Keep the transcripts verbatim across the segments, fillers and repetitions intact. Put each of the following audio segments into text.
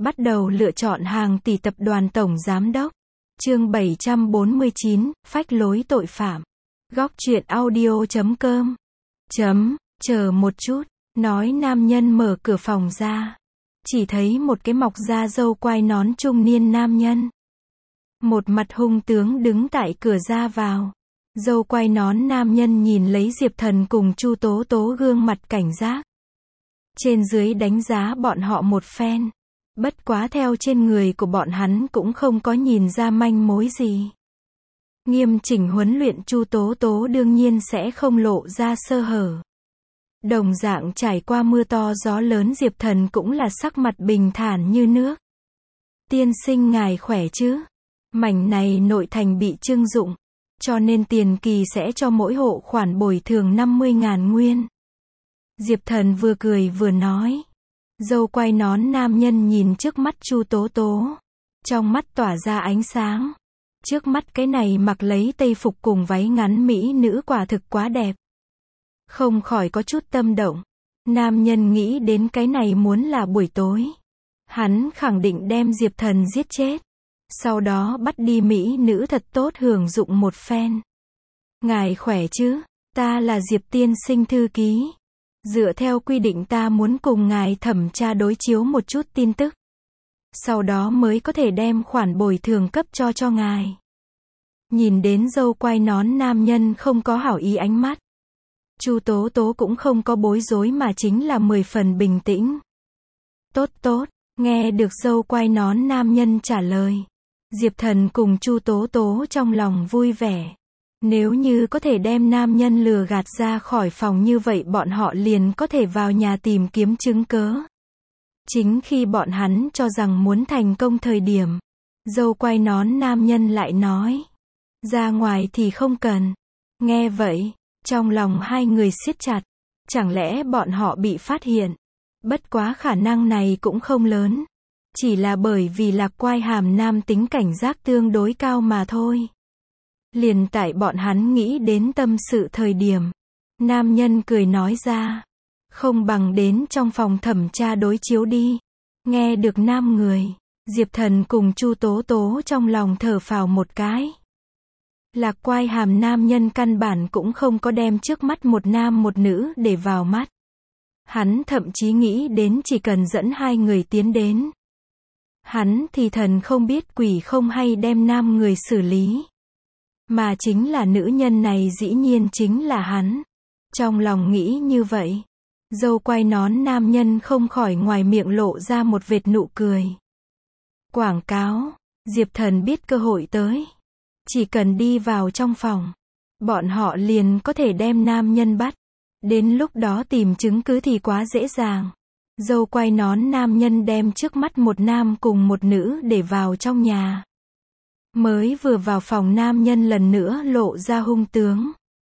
Bắt đầu lựa chọn hàng tỷ tập đoàn tổng giám đốc. Chương bảy trăm bốn mươi chín, phách lối tội phạm. Góc truyện audio chấm com. Chấm, chờ một chút, nói nam nhân mở cửa phòng ra. Chỉ thấy một cái mọc da râu quai nón trung niên nam nhân. Một mặt hung tướng đứng tại cửa ra vào. Râu quai nón nam nhân nhìn lấy Diệp Thần cùng Chu Tố Tố gương mặt cảnh giác. Trên dưới đánh giá bọn họ một phen. Bất quá theo trên người của bọn hắn cũng không có nhìn ra manh mối gì. Nghiêm chỉnh huấn luyện Chu Tố Tố đương nhiên sẽ không lộ ra sơ hở. Đồng dạng trải qua mưa to gió lớn Diệp Thần cũng là sắc mặt bình thản như nước. Tiên sinh ngài khỏe chứ? Mảnh này nội thành bị trưng dụng, cho nên tiền kỳ sẽ cho mỗi hộ khoản bồi thường năm mươi ngàn nguyên. Diệp Thần vừa cười vừa nói. Râu quai nón nam nhân nhìn trước mắt Chu Tố Tố. Trong mắt tỏa ra ánh sáng. Trước mắt cái này mặc lấy tây phục cùng váy ngắn mỹ nữ quả thực quá đẹp. Không khỏi có chút tâm động. Nam nhân nghĩ đến cái này muốn là buổi tối. Hắn khẳng định đem Diệp Thần giết chết. Sau đó bắt đi mỹ nữ thật tốt hưởng dụng một phen. Ngài khỏe chứ? Ta là Diệp tiên sinh thư ký. Dựa theo quy định ta muốn cùng ngài thẩm tra đối chiếu một chút tin tức. Sau đó mới có thể đem khoản bồi thường cấp cho cho ngài. Nhìn đến râu quai nón nam nhân không có hảo ý ánh mắt. Chu Tố Tố cũng không có bối rối mà chính là mười phần bình tĩnh. Tốt tốt, nghe được râu quai nón nam nhân trả lời. Diệp Thần cùng Chu Tố Tố trong lòng vui vẻ. Nếu như có thể đem nam nhân lừa gạt ra khỏi phòng như vậy bọn họ liền có thể vào nhà tìm kiếm chứng cớ. Chính khi bọn hắn cho rằng muốn thành công thời điểm, râu quai nón nam nhân lại nói. Ra ngoài thì không cần. Nghe vậy, trong lòng hai người siết chặt. Chẳng lẽ bọn họ bị phát hiện? Bất quá khả năng này cũng không lớn. Chỉ là bởi vì Lạc Quai Hàm nam tính cảnh giác tương đối cao mà thôi. Liền tại bọn hắn nghĩ đến tâm sự thời điểm. Nam nhân cười nói ra. Không bằng đến trong phòng thẩm tra đối chiếu đi. Nghe được nam người. Diệp Thần cùng Chu Tố Tố trong lòng thở phào một cái. Lạc Quai Hàm nam nhân căn bản cũng không có đem trước mắt một nam một nữ để vào mắt. Hắn thậm chí nghĩ đến chỉ cần dẫn hai người tiến đến. Hắn thì thần không biết quỷ không hay đem nam người xử lý. Mà chính là nữ nhân này dĩ nhiên chính là hắn. Trong lòng nghĩ như vậy. Râu quai nón nam nhân không khỏi ngoài miệng lộ ra một vệt nụ cười. Quảng cáo. Diệp Thần biết cơ hội tới. Chỉ cần đi vào trong phòng. Bọn họ liền có thể đem nam nhân bắt. Đến lúc đó tìm chứng cứ thì quá dễ dàng. Râu quai nón nam nhân đem trước mắt một nam cùng một nữ để vào trong nhà. Mới vừa vào phòng nam nhân lần nữa lộ ra hung tướng.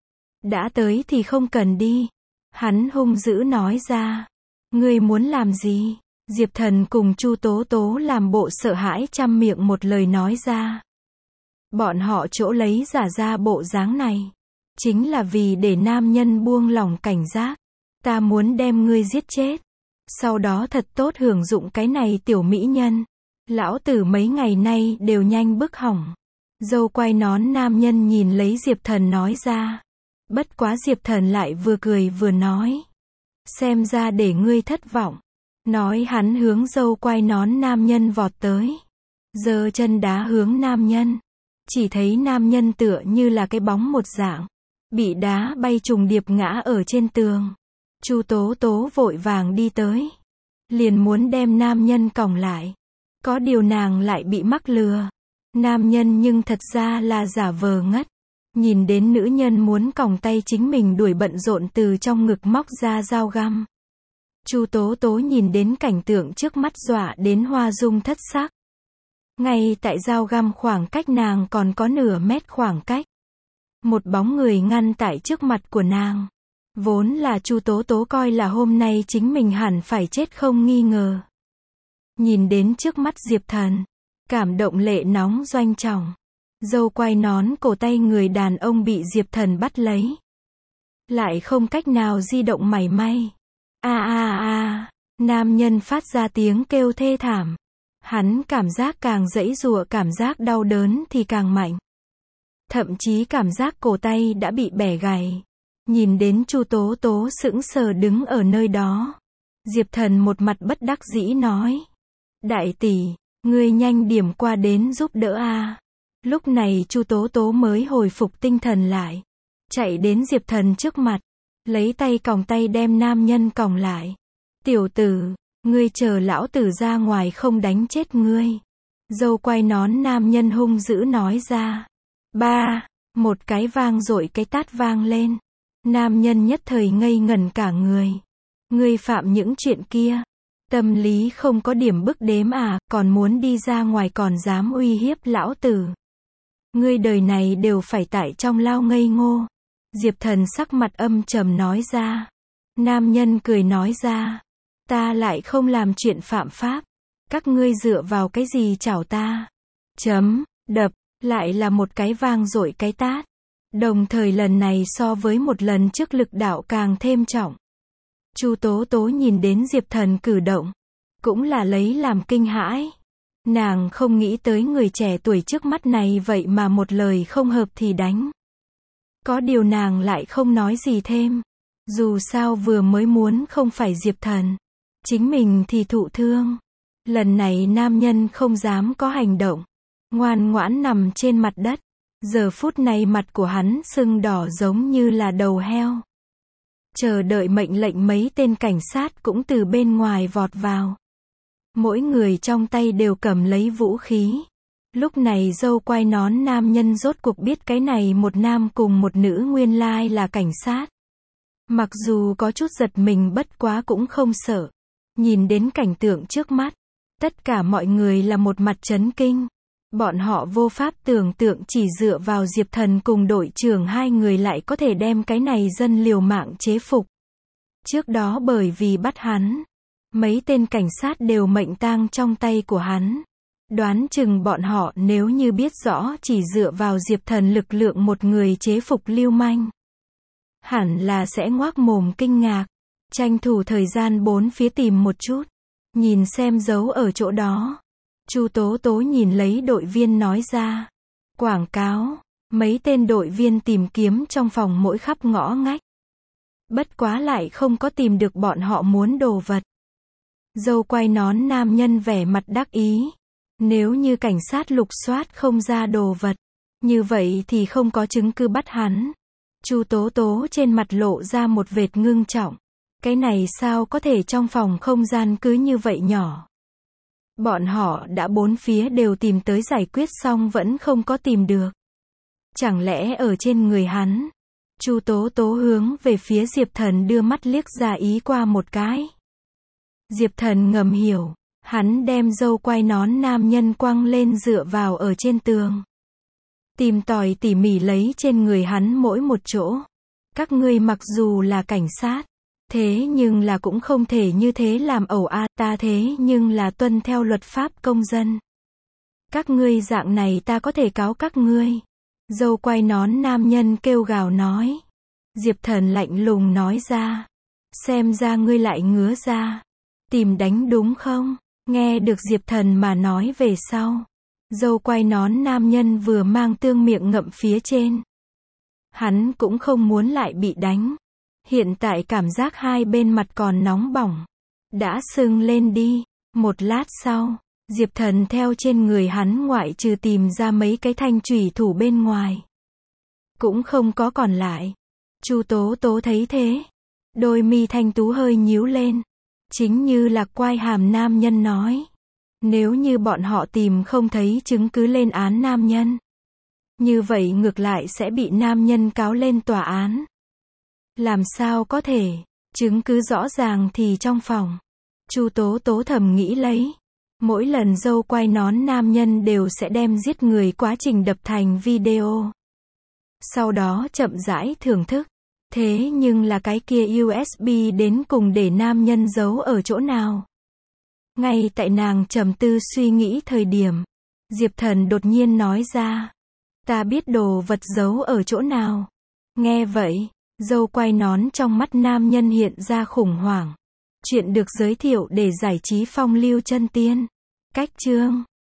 Đã tới thì không cần đi. Hắn hung dữ nói ra. Ngươi muốn làm gì? Diệp Thần cùng Chu Tố Tố làm bộ sợ hãi trăm miệng một lời nói ra. Bọn họ chỗ lấy giả ra bộ dáng này. Chính là vì để nam nhân buông lỏng cảnh giác. Ta muốn đem ngươi giết chết. Sau đó thật tốt hưởng dụng cái này tiểu mỹ nhân. Lão tử mấy ngày nay đều nhanh bức hỏng. Râu quai nón nam nhân nhìn lấy Diệp Thần nói ra. Bất quá Diệp Thần lại vừa cười vừa nói. Xem ra để ngươi thất vọng. Nói hắn hướng râu quai nón nam nhân vọt tới. Giơ chân đá hướng nam nhân. Chỉ thấy nam nhân tựa như là cái bóng một dạng. Bị đá bay trùng điệp ngã ở trên tường. Chu Tố Tố vội vàng đi tới. Liền muốn đem nam nhân còng lại. Có điều nàng lại bị mắc lừa. Nam nhân nhưng thật ra là giả vờ ngất. Nhìn đến nữ nhân muốn còng tay chính mình đuổi bận rộn từ trong ngực móc ra dao găm. Chu Tố Tố nhìn đến cảnh tượng trước mắt dọa đến hoa dung thất sắc. Ngay tại dao găm khoảng cách nàng còn có nửa mét khoảng cách. Một bóng người ngăn tại trước mặt của nàng. Vốn là Chu Tố Tố coi là hôm nay chính mình hẳn phải chết không nghi ngờ. Nhìn đến trước mắt Diệp Thần. Cảm động lệ nóng doanh trọng. Râu quai nón cổ tay người đàn ông bị Diệp Thần bắt lấy. Lại không cách nào di động mảy may. A a a. Nam nhân phát ra tiếng kêu thê thảm. Hắn cảm giác càng giãy giụa, cảm giác đau đớn thì càng mạnh. Thậm chí cảm giác cổ tay đã bị bẻ gãy. Nhìn đến Chu Tố Tố sững sờ đứng ở nơi đó. Diệp Thần một mặt bất đắc dĩ nói. Đại tỷ, ngươi nhanh điểm qua đến giúp đỡ a. Lúc này Chu Tố Tố mới hồi phục tinh thần lại. Chạy đến Diệp Thần trước mặt. Lấy tay còng tay đem nam nhân còng lại. Tiểu tử, ngươi chờ lão tử ra ngoài không đánh chết ngươi. Dâu quai nón nam nhân hung dữ nói ra. Ba, một cái vang dội cái tát vang lên. Nam nhân nhất thời ngây ngẩn cả người. Ngươi phạm những chuyện kia. Tâm lý không có điểm bức đếm à, còn muốn đi ra ngoài còn dám uy hiếp lão tử. Ngươi đời này đều phải tại trong lao ngây ngô. Diệp Thần sắc mặt âm trầm nói ra. Nam nhân cười nói ra. Ta lại không làm chuyện phạm pháp. Các ngươi dựa vào cái gì chảo ta? Chấm, đập, lại là một cái vang dội cái tát. Đồng thời lần này so với một lần trước lực đạo càng thêm trọng. Chu Tố Tố nhìn đến Diệp Thần cử động. Cũng là lấy làm kinh hãi. Nàng không nghĩ tới người trẻ tuổi trước mắt này vậy mà một lời không hợp thì đánh. Có điều nàng lại không nói gì thêm. Dù sao vừa mới muốn không phải Diệp Thần. Chính mình thì thụ thương. Lần này nam nhân không dám có hành động. Ngoan ngoãn nằm trên mặt đất. Giờ phút này mặt của hắn sưng đỏ giống như là đầu heo. Chờ đợi mệnh lệnh mấy tên cảnh sát cũng từ bên ngoài vọt vào. Mỗi người trong tay đều cầm lấy vũ khí. Lúc này dâu quai nón nam nhân rốt cuộc biết cái này một nam cùng một nữ nguyên lai là cảnh sát. Mặc dù có chút giật mình bất quá cũng không sợ. Nhìn đến cảnh tượng trước mắt. Tất cả mọi người là một mặt chấn kinh. Bọn họ vô pháp tưởng tượng chỉ dựa vào Diệp Thần cùng đội trưởng hai người lại có thể đem cái này dân liều mạng chế phục. Trước đó bởi vì bắt hắn, mấy tên cảnh sát đều mệnh tang trong tay của hắn. Đoán chừng bọn họ nếu như biết rõ chỉ dựa vào Diệp Thần lực lượng một người chế phục lưu manh. Hẳn là sẽ ngoác mồm kinh ngạc. Tranh thủ thời gian bốn phía tìm một chút. Nhìn xem dấu ở chỗ đó. Chu Tố Tố nhìn lấy đội viên nói ra. Quảng cáo. Mấy tên đội viên tìm kiếm trong phòng mỗi khắp ngõ ngách. Bất quá lại không có tìm được bọn họ muốn đồ vật. Dâu quai nón nam nhân vẻ mặt đắc ý. Nếu như cảnh sát lục soát không ra đồ vật. Như vậy thì không có chứng cứ bắt hắn. Chu Tố Tố trên mặt lộ ra một vệt ngưng trọng. Cái này sao có thể trong phòng không gian cứ như vậy nhỏ. Bọn họ đã bốn phía đều tìm tới giải quyết xong vẫn không có tìm được. Chẳng lẽ ở trên người hắn? Chu Tố Tố hướng về phía Diệp Thần đưa mắt liếc ra ý qua một cái. Diệp Thần ngầm hiểu. Hắn đem dâu quai nón nam nhân quăng lên dựa vào ở trên tường. Tìm tòi tỉ mỉ lấy trên người hắn mỗi một chỗ. Các ngươi mặc dù là cảnh sát. Thế nhưng là cũng không thể như thế làm ẩu a, ta thế nhưng là tuân theo luật pháp công dân. Các ngươi dạng này ta có thể cáo các ngươi. Dâu quai nón nam nhân kêu gào nói. Diệp Thần lạnh lùng nói ra. Xem ra ngươi lại ngứa ra. Tìm đánh đúng không? Nghe được Diệp Thần mà nói về sau. Dâu quai nón nam nhân vừa mang tương miệng ngậm phía trên. Hắn cũng không muốn lại bị đánh. Hiện tại cảm giác hai bên mặt còn nóng bỏng. Đã sưng lên đi. Một lát sau, Diệp Thần theo trên người hắn ngoại trừ tìm ra mấy cái thanh chủy thủ bên ngoài. Cũng không có còn lại. Chu Tố Tố thấy thế. Đôi mi thanh tú hơi nhíu lên. Chính như là quai hàm nam nhân nói. Nếu như bọn họ tìm không thấy chứng cứ lên án nam nhân. Như vậy ngược lại sẽ bị nam nhân cáo lên tòa án. Làm sao có thể, chứng cứ rõ ràng thì trong phòng. Chu Tố Tố thầm nghĩ lấy. Mỗi lần dâu quai nón nam nhân đều sẽ đem giết người quá trình đập thành video. Sau đó chậm rãi thưởng thức. Thế nhưng là cái kia u ét bê đến cùng để nam nhân giấu ở chỗ nào? Ngay tại nàng trầm tư suy nghĩ thời điểm. Diệp Thần đột nhiên nói ra. Ta biết đồ vật giấu ở chỗ nào. Nghe vậy. Dâu quai nón trong mắt nam nhân hiện ra khủng hoảng. Chuyện được giới thiệu để giải trí phong lưu chân tiên. Cách chương